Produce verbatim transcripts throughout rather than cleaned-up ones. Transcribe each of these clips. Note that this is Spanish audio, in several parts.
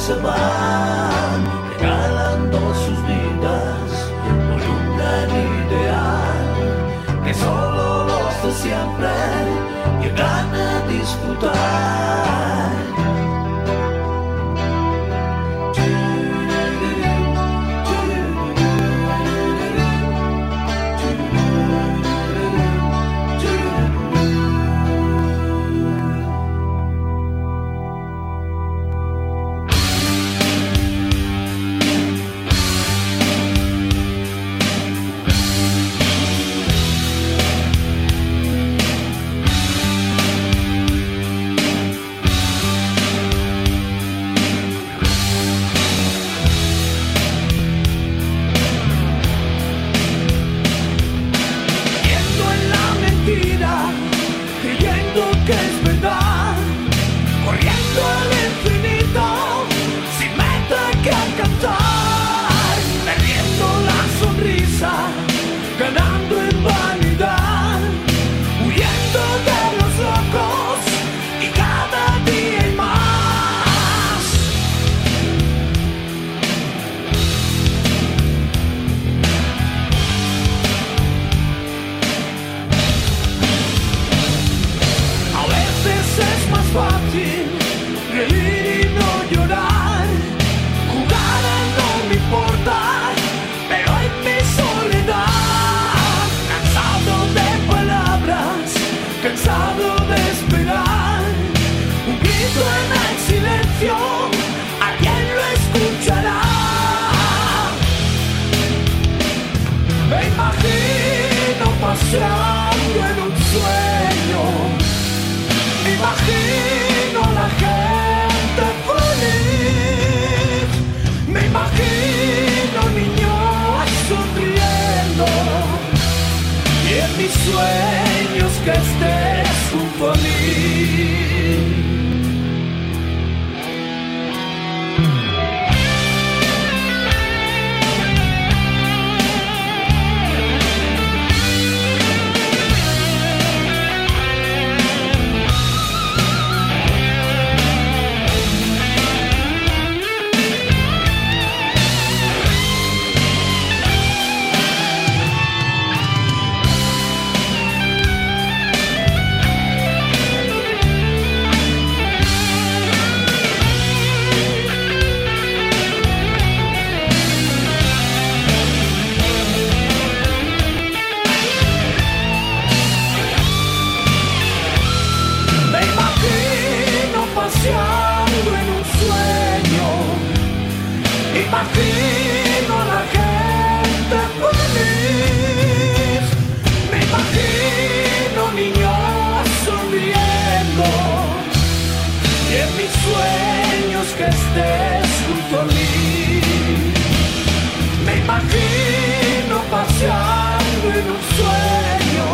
se van, regalando sus vidas por un gran ideal que solo los de siempre llegan a disfrutar. Que es verdad, corriendo al infinito, sin meta que alcanzar, perdiendo la sonrisa, ganando en vanidad, huyendo de los locos y cada día hay más. Es más fácil reír y no llorar, jugar a no me importa, pero en mi soledad, cansado de palabras, cansado de esperar, un grito en el silencio, alguien lo escuchará. Me imagino paseando en un sueño, me imagino la gente feliz, me imagino niños sonriendo, y en mis sueños que estés junto a mí. Paseando en un sueño, me imagino a la gente feliz, me imagino niños sonriendo, y en mis sueños que estés junto a mí. Me imagino paseando en un sueño,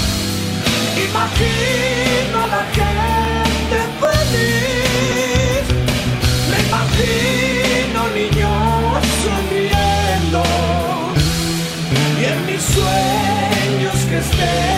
imagino a la gente feliz, me imagino niños sonriendo, y en mis sueños que estés